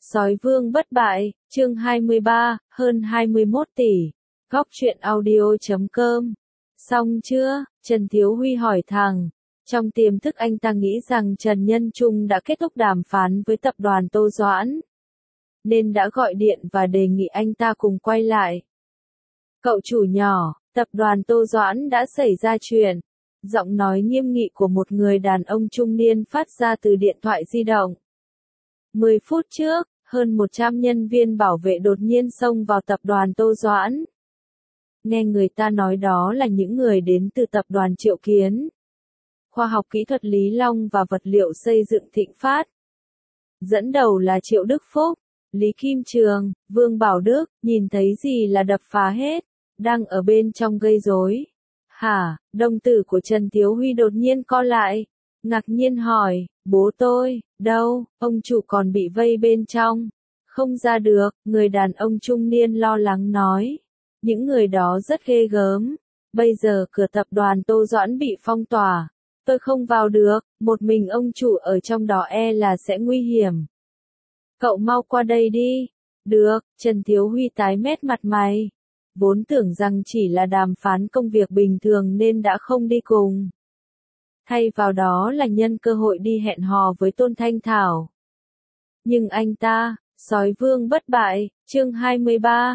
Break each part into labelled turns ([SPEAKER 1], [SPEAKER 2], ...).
[SPEAKER 1] Sói Vương bất bại, chương 23, hơn 21 tỷ. Góc truyện audio.com. Xong chưa? Trần Thiếu Huy hỏi thẳng. Trong tiềm thức anh ta nghĩ rằng Trần Nhân Trung đã kết thúc đàm phán với tập đoàn Tô Doãn, nên đã gọi điện và đề nghị anh ta cùng quay lại. Cậu chủ nhỏ, tập đoàn Tô Doãn đã xảy ra chuyện. Giọng nói nghiêm nghị của một người đàn ông trung niên phát ra từ điện thoại di động. 10 phút trước, hơn 100 nhân viên bảo vệ đột nhiên xông vào tập đoàn Tô Doãn. Nghe người ta nói đó là những người đến từ tập đoàn Triệu Kiến, khoa học kỹ thuật Lý Long và vật liệu xây dựng Thịnh Phát. Dẫn đầu là Triệu Đức Phúc, Lý Kim Trường, Vương Bảo Đức, nhìn thấy gì là đập phá hết, đang ở bên trong gây rối. Hả? Đồng tử của Trần Thiếu Huy đột nhiên co lại, ngạc nhiên hỏi, bố tôi, đâu, ông chủ còn bị vây bên trong. Không ra được, người đàn ông trung niên lo lắng nói. Những người đó rất ghê gớm. Bây giờ cửa tập đoàn Tô Doãn bị phong tỏa. Tôi không vào được, một mình ông chủ ở trong đó là sẽ nguy hiểm. Cậu mau qua đây đi. Được, Trần Thiếu Huy tái mét mặt mày. Vốn tưởng rằng chỉ là đàm phán công việc bình thường nên đã không đi cùng. Thay vào đó là nhân cơ hội đi hẹn hò với Tôn Thanh Thảo. Nhưng anh ta, Sói Vương bất bại, chương 23,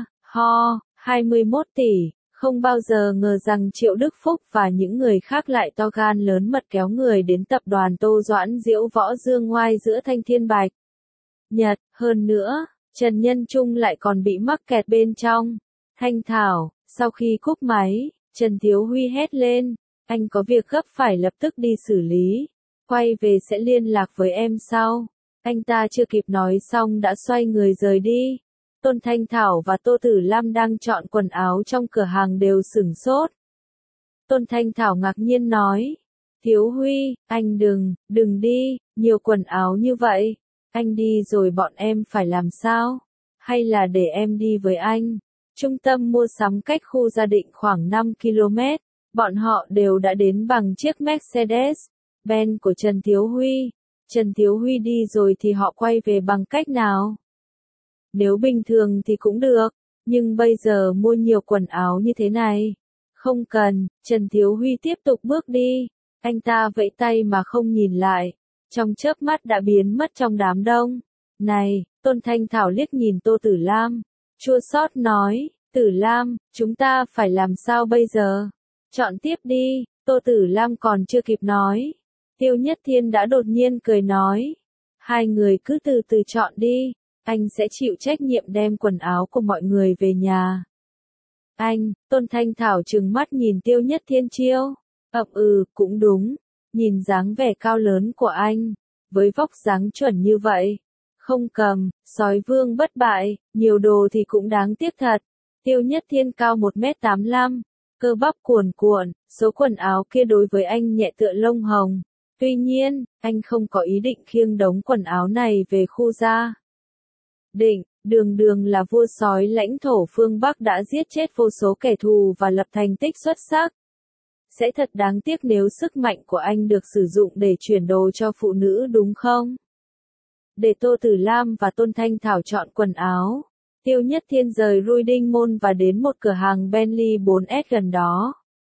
[SPEAKER 1] 21 tỷ, không bao giờ ngờ rằng Triệu Đức Phúc và những người khác lại to gan lớn mật kéo người đến tập đoàn Tô Doãn diễu võ dương ngoai giữa Thanh Thiên Bạch Nhật. Hơn nữa, Trần Nhân Trung lại còn bị mắc kẹt bên trong. Thanh Thảo, sau khi cúp máy, Trần Thiếu Huy hét lên, anh có việc gấp phải lập tức đi xử lý, quay về sẽ liên lạc với em sau. Anh ta chưa kịp nói xong đã xoay người rời đi. Tôn Thanh Thảo và Tô Tử Lam đang chọn quần áo trong cửa hàng đều sửng sốt. Tôn Thanh Thảo ngạc nhiên nói, Thiếu Huy, anh đừng đi, nhiều quần áo như vậy. Anh đi rồi bọn em phải làm sao? Hay là để em đi với anh? Trung tâm mua sắm cách khu gia định khoảng 5 km. Bọn họ đều đã đến bằng chiếc Mercedes-Benz của Trần Thiếu Huy. Trần Thiếu Huy đi rồi thì họ quay về bằng cách nào? Nếu bình thường thì cũng được, nhưng bây giờ mua nhiều quần áo như thế này. Không cần, Trần Thiếu Huy tiếp tục bước đi. Anh ta vẫy tay mà không nhìn lại. Trong chớp mắt đã biến mất trong đám đông. Này, Tôn Thanh Thảo liếc nhìn Tô Tử Lam. Chua xót nói, Tử Lam, chúng ta phải làm sao bây giờ? Chọn tiếp đi, Tô Tử Lam còn chưa kịp nói. Tiêu Nhất Thiên đã đột nhiên cười nói. Hai người cứ từ từ chọn đi, anh sẽ chịu trách nhiệm đem quần áo của mọi người về nhà. Anh, Tôn Thanh Thảo trừng mắt nhìn Tiêu Nhất Thiên chiêu. Cũng đúng, nhìn dáng vẻ cao lớn của anh, với vóc dáng chuẩn như vậy. Không cầm, Sói Vương bất bại, nhiều đồ thì cũng đáng tiếc thật. Tiêu Nhất Thiên cao 1m85, cơ bắp cuồn cuộn, số quần áo kia đối với anh nhẹ tựa lông hồng. Tuy nhiên, anh không có ý định khiêng đống quần áo này về khu gia định. Đường là vua sói lãnh thổ phương Bắc đã giết chết vô số kẻ thù và lập thành tích xuất sắc. Sẽ thật đáng tiếc nếu sức mạnh của anh được sử dụng để chuyển đồ cho phụ nữ đúng không? Để Tô Tử Lam và Tôn Thanh Thảo chọn quần áo, Tiêu Nhất Thiên rời Ruy Đinh Môn và đến một cửa hàng Bentley 4S gần đó.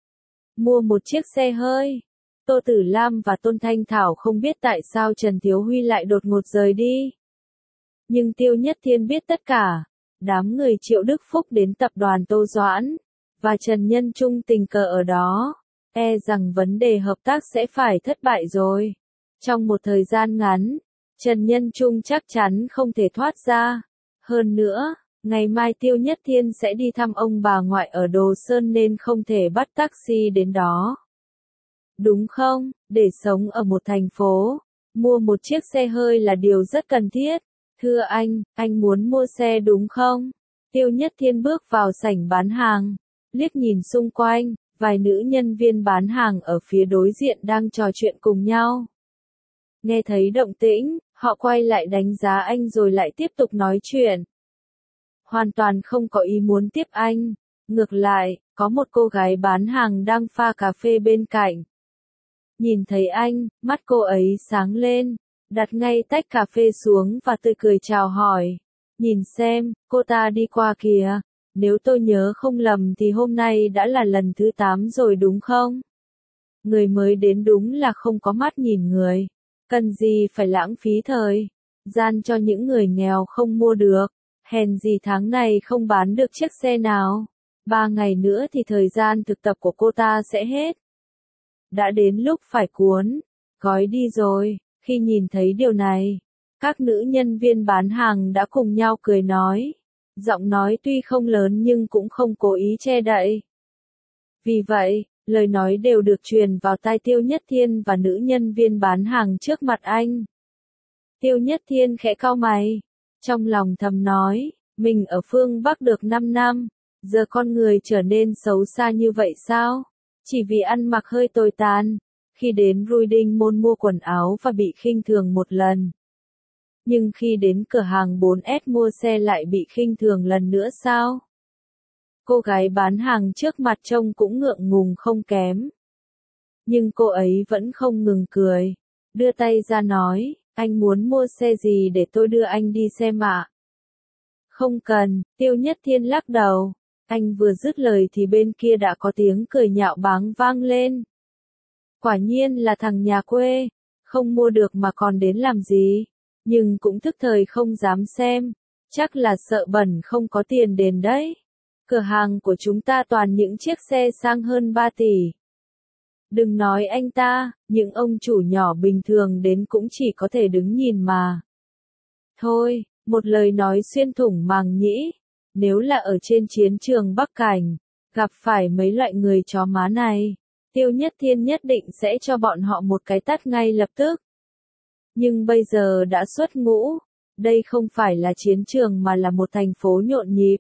[SPEAKER 1] Mua một chiếc xe hơi. Tô Tử Lam và Tôn Thanh Thảo không biết tại sao Trần Thiếu Huy lại đột ngột rời đi. Nhưng Tiêu Nhất Thiên biết tất cả. Đám người Triệu Đức Phúc đến tập đoàn Tô Doãn, và Trần Nhân Trung tình cờ ở đó. Rằng vấn đề hợp tác sẽ phải thất bại rồi. Trong một thời gian ngắn, Trần Nhân Trung chắc chắn không thể thoát ra. Hơn nữa, ngày mai Tiêu Nhất Thiên sẽ đi thăm ông bà ngoại ở Đồ Sơn nên không thể bắt taxi đến đó. Đúng không? Để sống ở một thành phố, mua một chiếc xe hơi là điều rất cần thiết. Thưa anh muốn mua xe đúng không? Tiêu Nhất Thiên bước vào sảnh bán hàng, liếc nhìn xung quanh, vài nữ nhân viên bán hàng ở phía đối diện đang trò chuyện cùng nhau. Nghe thấy động tĩnh, họ quay lại đánh giá anh rồi lại tiếp tục nói chuyện. Hoàn toàn không có ý muốn tiếp anh. Ngược lại, có một cô gái bán hàng đang pha cà phê bên cạnh. Nhìn thấy anh, mắt cô ấy sáng lên. đặt ngay tách cà phê xuống và tươi cười chào hỏi. Nhìn xem, cô ta đi qua kìa. Nếu tôi nhớ không lầm thì hôm nay đã là lần thứ 8 rồi đúng không? Người mới đến đúng là không có mắt nhìn người. Cần gì phải lãng phí thời gian cho những người nghèo không mua được. Hèn gì tháng này không bán được chiếc xe nào. 3 ngày nữa thì thời gian thực tập của cô ta sẽ hết. Đã đến lúc phải cuốn gói đi rồi. Khi nhìn thấy điều này, các nữ nhân viên bán hàng đã cùng nhau cười nói. Giọng nói tuy không lớn nhưng cũng không cố ý che đậy. Vì vậy, lời nói đều được truyền vào tai Tiêu Nhất Thiên và nữ nhân viên bán hàng trước mặt anh. Tiêu Nhất Thiên khẽ cau mày, trong lòng thầm nói, mình ở phương Bắc được 5 năm, giờ con người trở nên xấu xa như vậy sao? Chỉ vì ăn mặc hơi tồi tàn, khi đến Ruiding Mall mua quần áo và bị khinh thường một lần. Nhưng khi đến cửa hàng 4S mua xe lại bị khinh thường lần nữa sao? Cô gái bán hàng trước mặt trông cũng ngượng ngùng không kém. Nhưng cô ấy vẫn không ngừng cười, đưa tay ra nói, anh muốn mua xe gì để tôi đưa anh đi xem ạ? Không cần, Tiêu Nhất Thiên lắc đầu. Anh vừa dứt lời thì bên kia đã có tiếng cười nhạo báng vang lên. Quả nhiên là thằng nhà quê, không mua được mà còn đến làm gì, nhưng cũng thức thời không dám xem, chắc là sợ bẩn không có tiền đền đấy. Cửa hàng của chúng ta toàn những chiếc xe sang hơn 3 tỷ. Đừng nói anh ta, những ông chủ nhỏ bình thường đến cũng chỉ có thể đứng nhìn mà. Thôi, một lời nói xuyên thủng màng nhĩ, nếu là ở trên chiến trường Bắc Cảnh, gặp phải mấy loại người chó má này, Tiêu Nhất Thiên nhất định sẽ cho bọn họ một cái tát ngay lập tức. Nhưng bây giờ đã xuất ngũ, đây không phải là chiến trường mà là một thành phố nhộn nhịp.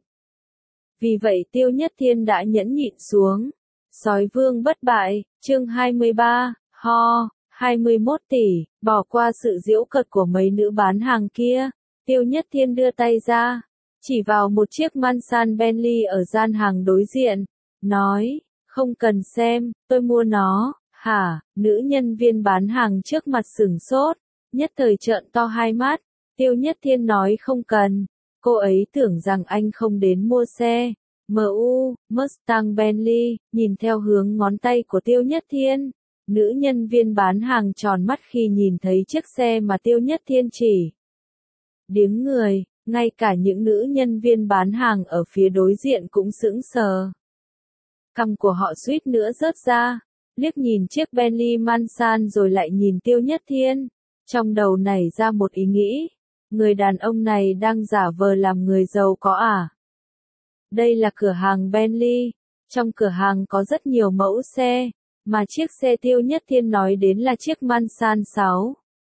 [SPEAKER 1] Vì vậy Tiêu Nhất Thiên đã nhẫn nhịn xuống. Sói vương bất bại, chương 23, 21 tỷ, bỏ qua sự giễu cợt của mấy nữ bán hàng kia, Tiêu Nhất Thiên đưa tay ra, chỉ vào một chiếc Mansan Bentley ở gian hàng đối diện, nói, không cần xem, tôi mua nó, hả, nữ nhân viên bán hàng trước mặt sửng sốt, nhất thời trợn to hai mắt, Tiêu Nhất Thiên nói không cần, cô ấy tưởng rằng anh không đến mua xe. Mustang Bentley, nhìn theo hướng ngón tay của Tiêu Nhất Thiên, nữ nhân viên bán hàng tròn mắt khi nhìn thấy chiếc xe mà Tiêu Nhất Thiên chỉ. Điếng người, ngay cả những nữ nhân viên bán hàng ở phía đối diện cũng sững sờ. Cằm của họ suýt nữa rớt ra, liếc nhìn chiếc Bentley Mansan rồi lại nhìn Tiêu Nhất Thiên, trong đầu nảy ra một ý nghĩ, người đàn ông này đang giả vờ làm người giàu có à? Đây là cửa hàng Bentley, trong cửa hàng có rất nhiều mẫu xe, mà chiếc xe Tiêu Nhất Thiên nói đến là chiếc Mansan 6.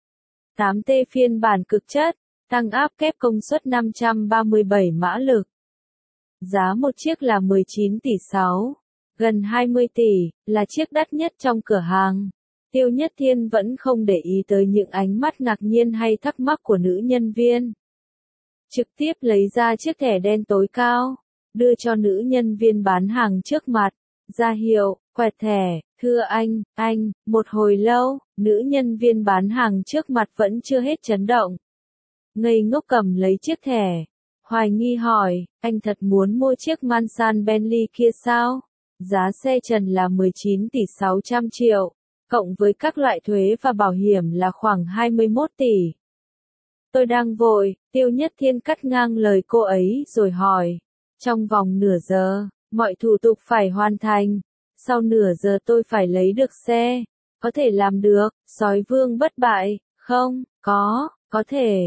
[SPEAKER 1] 8T phiên bản cực chất, tăng áp kép công suất 537 mã lực. Giá một chiếc là 19 tỷ 6, gần 20 tỷ, là chiếc đắt nhất trong cửa hàng. Tiêu Nhất Thiên vẫn không để ý tới những ánh mắt ngạc nhiên hay thắc mắc của nữ nhân viên. Trực tiếp lấy ra chiếc thẻ đen tối cao, đưa cho nữ nhân viên bán hàng trước mặt, ra hiệu, quẹt thẻ, thưa anh, một hồi lâu, nữ nhân viên bán hàng trước mặt vẫn chưa hết chấn động. Ngây ngốc cầm lấy chiếc thẻ, hoài nghi hỏi, anh thật muốn mua chiếc Mansan Bentley kia sao? Giá xe trần là 19 tỷ 600 triệu, cộng với các loại thuế và bảo hiểm là khoảng 21 tỷ. Tôi đang vội, Tiêu Nhất Thiên cắt ngang lời cô ấy rồi hỏi. Trong vòng nửa giờ, mọi thủ tục phải hoàn thành. Sau nửa giờ tôi phải lấy được xe. Có thể làm được, sói vương bất bại, không, có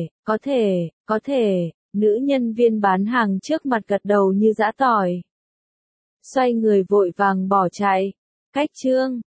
[SPEAKER 1] thể, nữ nhân viên bán hàng trước mặt gật đầu như giã tỏi. Xoay người vội vàng bỏ chạy. Cách chương